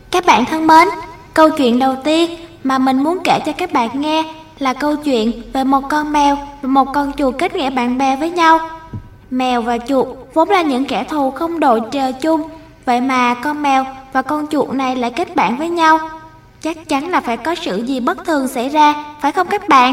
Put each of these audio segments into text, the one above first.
Các bạn thân mến, câu chuyện đầu tiên mà mình muốn kể cho các bạn nghe là câu chuyện về một con mèo và một con chuột kết nghĩa bạn bè với nhau. Mèo và chuột vốn là những kẻ thù không đội trời chung, vậy mà con mèo và con chuột này lại kết bạn với nhau. Chắc chắn là phải có sự gì bất thường xảy ra, phải không các bạn?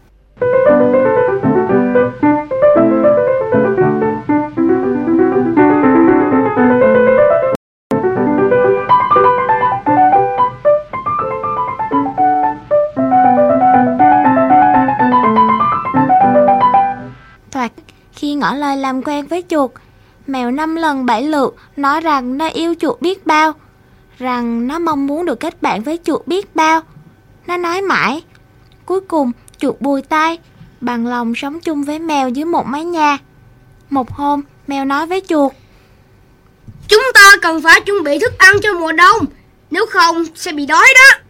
Khi ngỏ lời làm quen với chuột, mèo 5 lần 7 lượt nói rằng nó yêu chuột biết bao, rằng nó mong muốn được kết bạn với chuột biết bao. Nó nói mãi. Cuối cùng chuột bùi tai, bằng lòng sống chung với mèo dưới một mái nhà. Một hôm, mèo nói với chuột: "Chúng ta cần phải chuẩn bị thức ăn cho mùa đông, nếu không sẽ bị đói đó.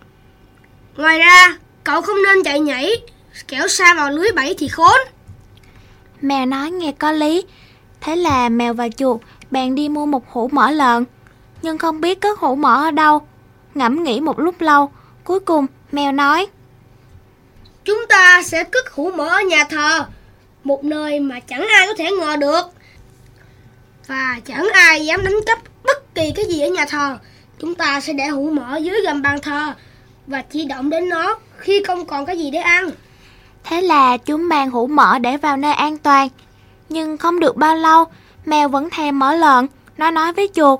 Ngoài ra, cậu không nên chạy nhảy, kẻo sa vào lưới bẫy thì khốn." Mèo nói nghe có lý. Thế là mèo và chuột bèn đi mua một hũ mỡ lợn, nhưng không biết cất hũ mỡ ở đâu. Ngẫm nghĩ một lúc lâu, cuối cùng mèo nói: "Chúng ta sẽ cất hũ mỡ ở nhà thờ, một nơi mà chẳng ai có thể ngờ được. Và chẳng ai dám đánh cắp bất kỳ cái gì ở nhà thờ. Chúng ta sẽ để hũ mỡ dưới gầm bàn thờ và chỉ động đến nó khi không còn cái gì để ăn." Thế là chúng mang hũ mỡ để vào nơi an toàn. Nhưng không được bao lâu, mèo vẫn thèm mỡ lợn. Nó nói với chuột: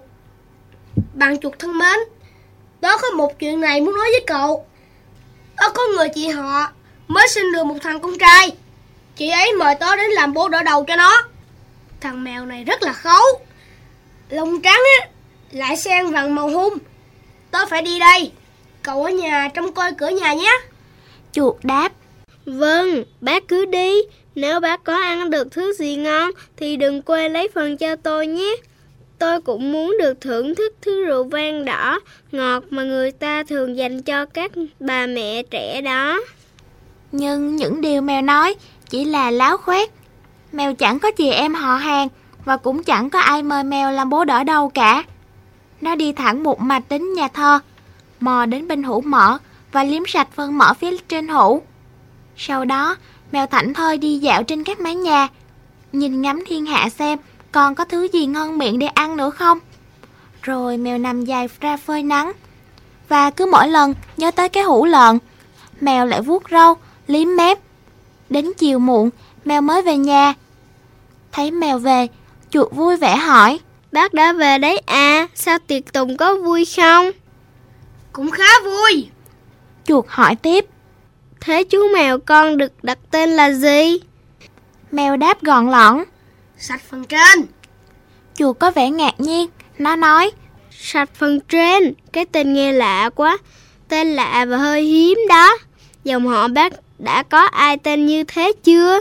"Bạn chuột thân mến, tớ có một chuyện này muốn nói với cậu. Tớ có người chị họ mới sinh được một thằng con trai. Chị ấy mời tớ đến làm bố đỡ đầu cho nó. Thằng mèo này rất là xấu, lông trắng á, lại xen vàng màu hung. Tớ phải đi đây, cậu ở nhà trông coi cửa nhà nhé." Chuột đáp: "Vâng, bác cứ đi. Nếu bác có ăn được thứ gì ngon thì đừng quên lấy phần cho tôi nhé. Tôi cũng muốn được thưởng thức thứ rượu vang đỏ ngọt mà người ta thường dành cho các bà mẹ trẻ đó." Nhưng những điều mèo nói chỉ là láo khoét. Mèo chẳng có chị em họ hàng và cũng chẳng có ai mời mèo làm bố đỡ đâu cả. Nó đi thẳng một mạch đến nhà thờ, mò đến bên hũ mỡ và liếm sạch phần mỡ phía trên hũ. Sau đó, mèo thảnh thơi đi dạo trên các mái nhà, nhìn ngắm thiên hạ xem còn có thứ gì ngon miệng để ăn nữa không. Rồi mèo nằm dài ra phơi nắng. Và cứ mỗi lần nhớ tới cái hũ lợn, mèo lại vuốt râu, liếm mép. Đến chiều muộn, mèo mới về nhà. Thấy mèo về, chuột vui vẻ hỏi: "Bác đã về đấy à, sao tiệc tùng có vui không?" "Cũng khá vui." Chuột hỏi tiếp: "Thế chú mèo con được đặt tên là gì?" Mèo đáp gọn lỏn: "Sạch phần trên." Chuột có vẻ ngạc nhiên. Nó nói: "Sạch phần trên, cái tên nghe lạ quá. Tên lạ và hơi hiếm đó. Dòng họ bác đã có ai tên như thế chưa?"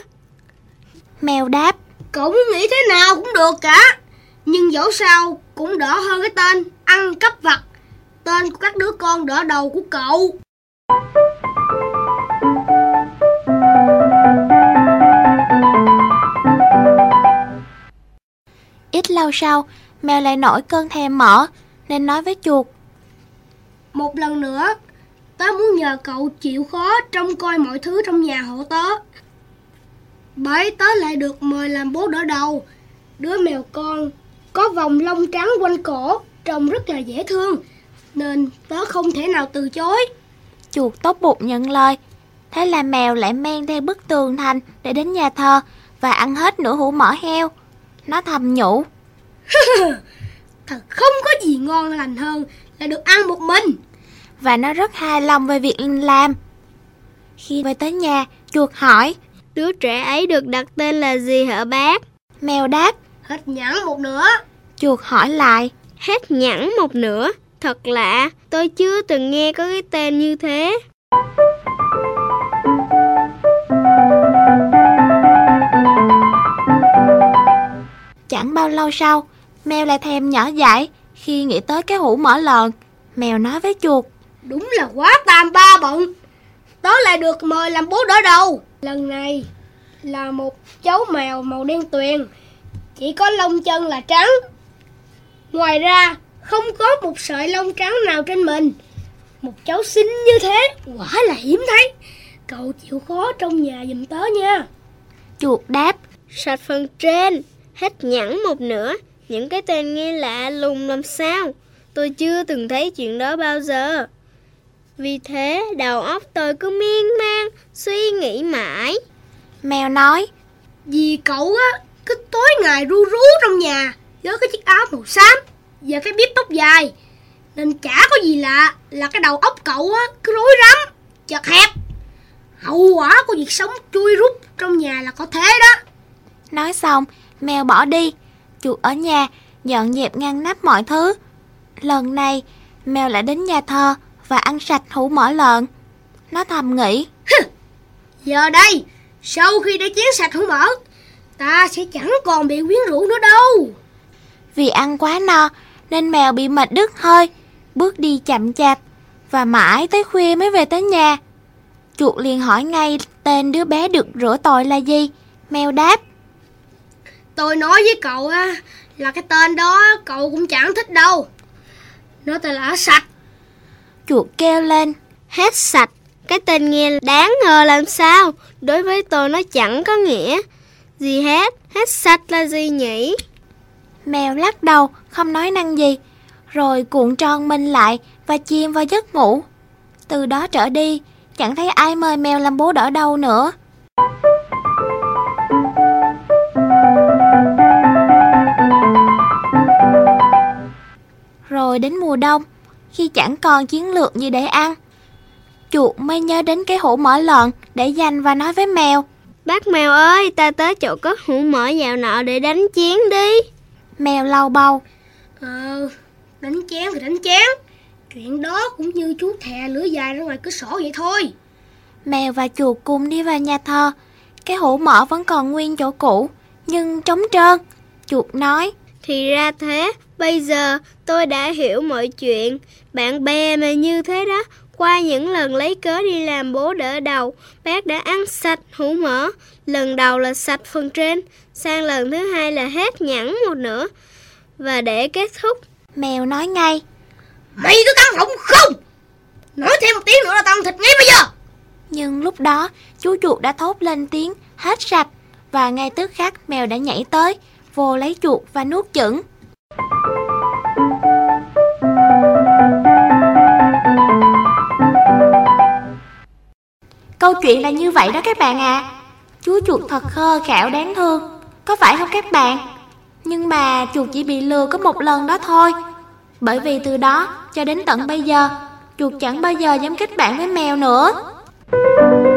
Mèo đáp: "Cậu muốn nghĩ thế nào cũng được cả. Nhưng dẫu sao cũng đỡ hơn cái tên ăn cắp vặt, tên của các đứa con đỡ đầu của cậu." Ít lâu sau, mèo lại nổi cơn thèm mỡ nên nói với chuột: "Một lần nữa, tớ muốn nhờ cậu chịu khó trông coi mọi thứ trong nhà hộ tớ. Bởi tớ lại được mời làm bố đỡ đầu. Đứa mèo con có vòng lông trắng quanh cổ, trông rất là dễ thương, nên tớ không thể nào từ chối." Chuột tốt bụng nhận lời. Thế là mèo lại men theo bức tường thành để đến nhà thờ và ăn hết nửa hũ mỡ heo. Nó thầm nhủ: "Thật không có gì ngon lành hơn là được ăn một mình." Và nó rất hài lòng về việc làm. Khi về tới nhà, chuột hỏi: "Đứa trẻ ấy được đặt tên là gì hả bác?" Mèo đáp: "Hết nhẵn một nửa." Chuột hỏi lại: "Hết nhẵn một nửa? Thật lạ, tôi chưa từng nghe có cái tên như thế." Chẳng bao lâu sau, mèo lại thèm nhỏ dãi khi nghĩ tới cái hũ mỡ lợn. Mèo nói với chuột: "Đúng là quá tàm ba bận. Tớ lại được mời làm bố đỡ đầu. Lần này là một cháu mèo màu đen tuyền, chỉ có lông chân là trắng. Ngoài ra không có một sợi lông trắng nào trên mình. Một cháu xinh như thế quả là hiếm thấy. Cậu chịu khó trong nhà giùm tớ nha. Chuột đáp. Sạch phần trên, hết nhẵn một nửa. Những cái tên nghe lạ lùng làm sao? Tôi chưa từng thấy chuyện đó bao giờ. Vì thế đầu óc tôi cứ miên man suy nghĩ mãi. Mèo nói. Vì cậu á cứ tối ngày ru rú trong nhà với cái chiếc áo màu xám và cái bím tóc dài, nên chả có gì lạ là cái đầu óc cậu á cứ rối rắm, chật hẹp. Hậu quả của việc sống chui rút trong nhà là có thế đó. Nói xong, mèo bỏ đi. Chuột ở nhà dọn dẹp ngăn nắp mọi thứ. Lần này, mèo lại đến nhà thờ và ăn sạch hũ mỡ lợn. Nó thầm nghĩ. Giờ đây, sau khi đã chén sạch hũ mỡ, ta sẽ chẳng còn bị quyến rũ nữa đâu. Vì ăn quá no nên mèo bị mệt đứt hơi, bước đi chậm chạp và mãi tới khuya mới về tới nhà. Chuột liền hỏi ngay tên đứa bé được rửa tội là gì. Mèo đáp. Tôi nói với cậu á, là cái tên đó cậu cũng chẳng thích đâu. Nó tên là Sạch. Chuột kêu lên. Hết sạch, cái tên nghe đáng ngờ làm sao? Đối với tôi nó chẳng có nghĩa gì hết. Hết sạch là gì nhỉ? Mèo lắc đầu không nói năng gì, rồi cuộn tròn mình lại và chìm vào giấc ngủ. Từ đó trở đi, chẳng thấy ai mời mèo làm bố đỡ đâu nữa. Rồi đến mùa đông, khi chẳng còn chiến lược gì để ăn, chuột mới nhớ đến cái hũ mỡ lợn để dành và nói với mèo. Bác mèo ơi, ta tới chỗ có hũ mỡ dạo nọ để đánh chén đi. Mèo lau bầu. Đánh chén thì đánh chén. Chuyện đó cũng như chú thè lưỡi dài ra ngoài cửa sổ vậy thôi. Mèo và chuột cùng đi vào nhà thờ. Cái hũ mỡ vẫn còn nguyên chỗ cũ, nhưng trống trơn. Chuột nói. Thì ra thế, bây giờ tôi đã hiểu mọi chuyện. Bạn bè mà như thế đó. Qua những lần lấy cớ đi làm bố đỡ đầu, bác đã ăn sạch hũ mỡ. Lần đầu là sạch phần trên, sang lần thứ hai là hết nhẵn một nửa. Và để kết thúc, mèo nói ngay. Mày cứ căng họng không? Nói thêm một tiếng nữa là tao ăn thịt ngay bây giờ. Nhưng lúc đó, chú chuột đã thốt lên tiếng hết sạch. Và ngay tức khắc mèo đã nhảy tới, vô lấy chuột và nuốt chửng. Câu chuyện là như vậy đó các bạn ạ. Chú chuột thật khờ khảo đáng thương, có phải không các bạn? Nhưng mà chuột chỉ bị lừa có một lần đó thôi. Bởi vì từ đó cho đến tận bây giờ, chuột chẳng bao giờ dám kết bạn với mèo nữa.